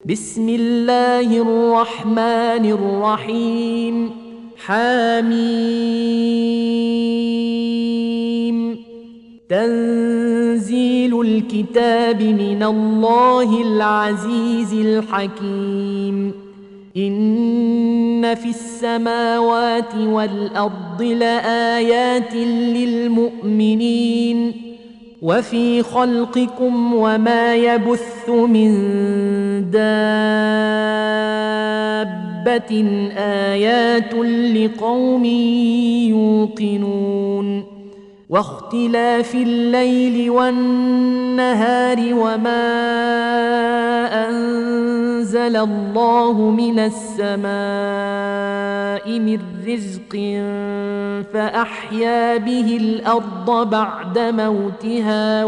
بسم الله الرحمن الرحيم حميم تنزيل الكتاب من الله العزيز الحكيم إن في السماوات والأرض لآيات للمؤمنين وفي خلقكم وما يبث من دابة آيات لقوم يوقنون واختلاف الليل والنهار وما أنزل الله من السماء من رزق فأحيا به الأرض بعد موتها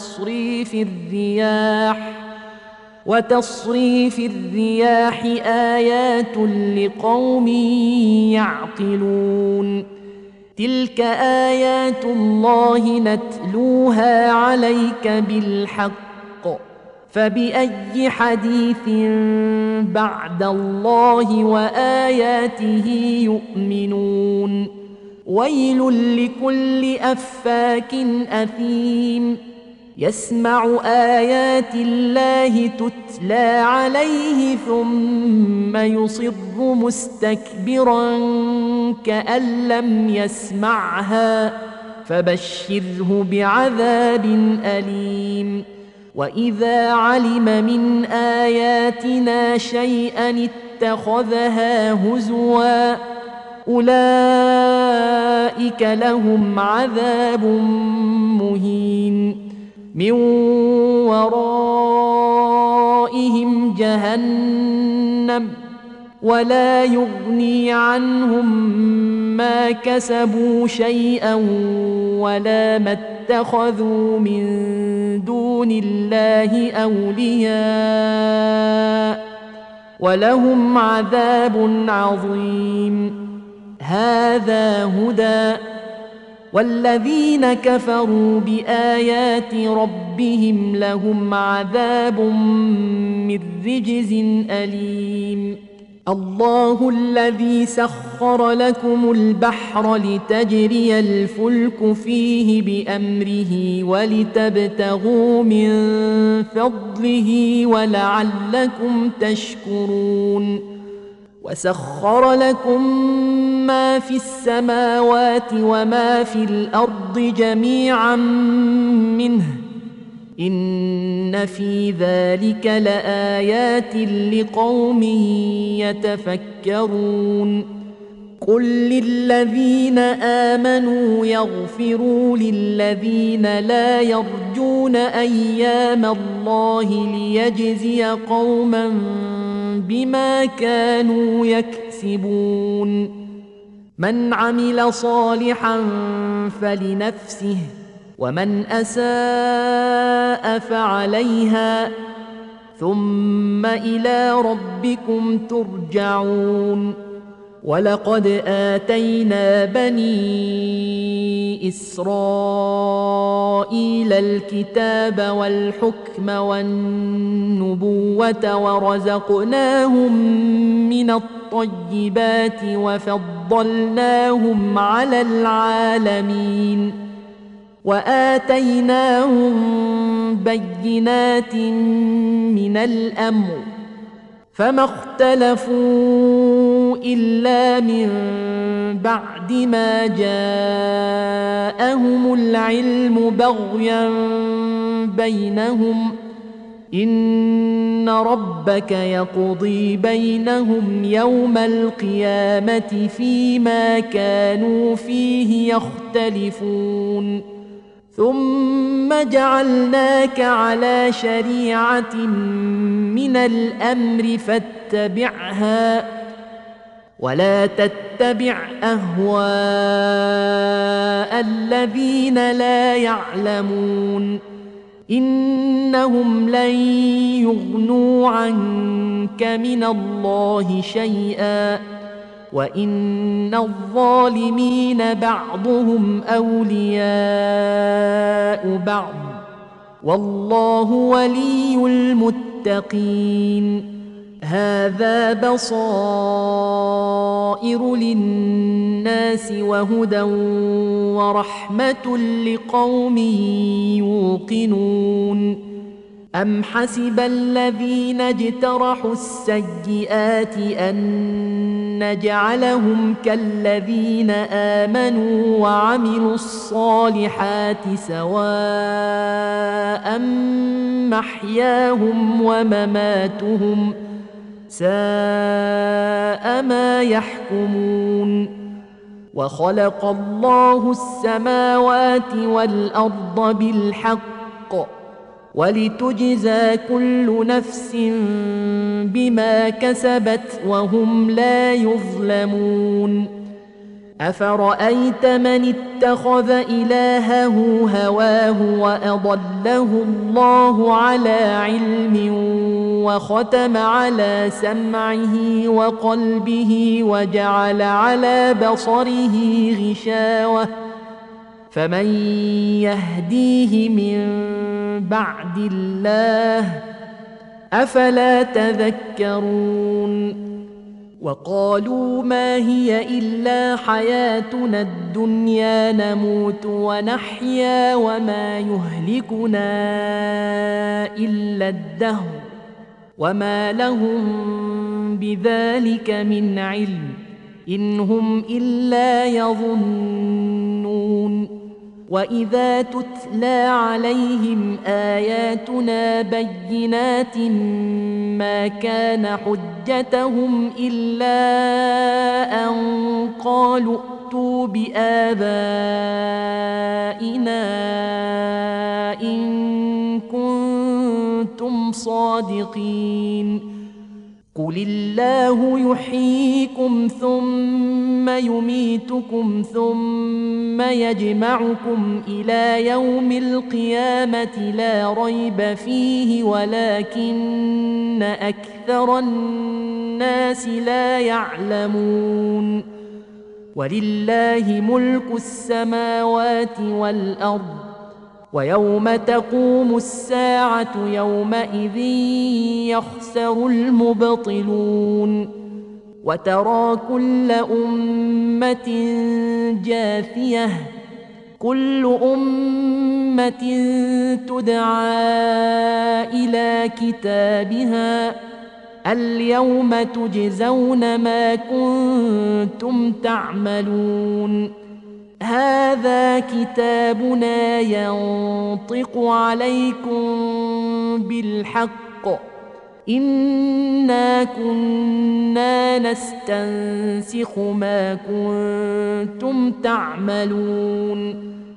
وتصريف الرياح آيات لقوم يعقلون تلك آيات الله نتلوها عليك بالحق فبأي حديث بعد الله وآياته يؤمنون ويل لكل أفاك أثيم يسمع آيات الله تتلى عليه ثم يصر مستكبرا كأن لم يسمعها فبشره بعذاب أليم وإذا علم من آياتنا شيئا اتخذها هزوا أولئك لهم عذاب مهين من ورائهم جهنم ولا يغني عنهم ما كسبوا شيئا ولا ما اتخذوا من دون الله أولياء ولهم عذاب عظيم هذا هدى والذين كفروا بآيات ربهم لهم عذاب من رجز أليم الله الذي سخر لكم البحر لتجري الفلك فيه بأمره ولتبتغوا من فضله ولعلكم تشكرون وسخر لكم ما في السماوات وما في الأرض جميعا منه إن في ذلك لآيات لقوم يتفكرون قل للذين آمنوا يغفروا للذين لا يرجون أيام الله ليجزي قوما بما كانوا يكسبون من عمل صالحا فلنفسه ومن أساء فعليها ثم إلى ربكم ترجعون ولقد آتينا بني إسرائيل الكتاب والحكم والنبوة ورزقناهم من الطيبات وفضلناهم على العالمين وآتيناهم بينات من الأمر فما اختلفوا إلا من بعد ما جاءهم العلم بغيا بينهم إن ربك يقضي بينهم يوم القيامة فيما كانوا فيه يختلفون ثم جعلناك على شريعة من الأمر فاتبعها ولا تتبع أهواء الذين لا يعلمون إنهم لن يغنوا عنك من الله شيئا وإن الظالمين بعضهم أولياء بعض والله ولي المتقين هذا بصائر للناس وهدى ورحمة لقوم يوقنون أم حسب الذين اجترحوا السيئات أن نجعلهم كالذين آمنوا وعملوا الصالحات سواء محياهم ومماتهم ساء ما يحكمون وخلق الله السماوات والأرض بالحق ولتجزى كل نفس بما كسبت وهم لا يظلمون أفرأيت من اتخذ إلهه هواه وأضله الله على علم وختم على سمعه وقلبه وجعل على بصره غشاوة فمن يهديه من بعد الله أفلا تذكرون وقالوا ما هي إلا حياتنا الدنيا نموت ونحيا وما يهلكنا إلا الدهر وما لهم بذلك من علم إن هم إلا يظنون وإذا تتلى عليهم آياتنا بينات ما كان حجتهم إلا أن قالوا ائتوا بآبائنا إن كنتم صادقين قل الله يحييكم ثم يميتكم ثم يجمعكم إلى يوم القيامة لا ريب فيه ولكن أكثر الناس لا يعلمون ولله ملك السماوات والأرض ويوم تقوم الساعة يومئذ يخسر المبطلون وترى كل أمة جاثية كل أمة تدعى إلى كتابها اليوم تجزون ما كنتم تعملون هذا كتابنا ينطق عليكم بالحق إنا كنا نستنسخ ما كنتم تعملون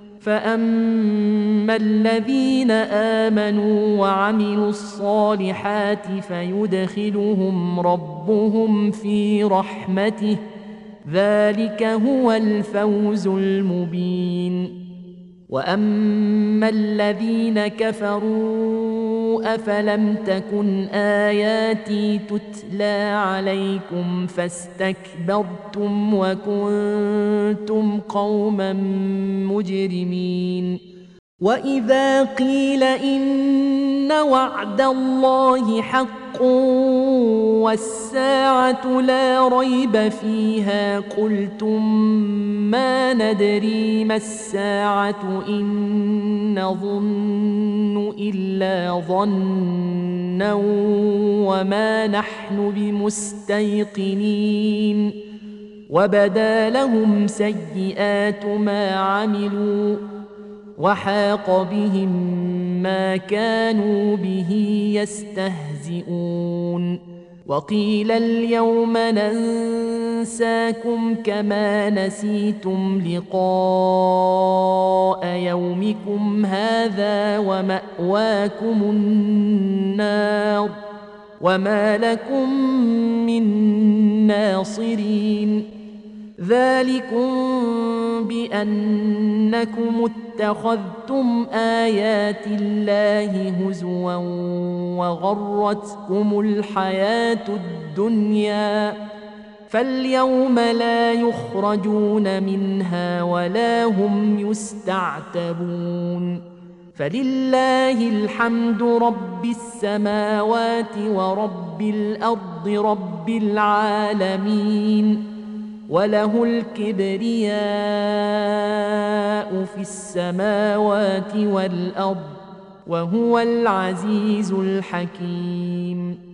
فأما الذين آمنوا وعملوا الصالحات فيدخلهم ربهم في رحمته ذلك هو الفوز المبين وأما الذين كفروا أفلم تكن آياتي تتلى عليكم فاستكبرتم وكنتم قوما مجرمين وإذا قيل إن وعد الله حق والساعة لا ريب فيها قلتم ما ندري ما الساعة إن نظن إلا ظنا وما نحن بمستيقنين وبدا لهم سيئات ما عملوا وحاق بهم ما كانوا به يستهزئون وقيل اليوم ننساكم كما نسيتم لقاء يومكم هذا ومأواكم النار وما لكم من ناصرين ذلكم بأنكم اتخذتم آيات الله هزوا وغرتكم الحياة الدنيا فاليوم لا يخرجون منها ولا هم يستعتبون فلله الحمد رب السماوات ورب الأرض رب العالمين وله الكبرياء في السماوات والأرض وهو العزيز الحكيم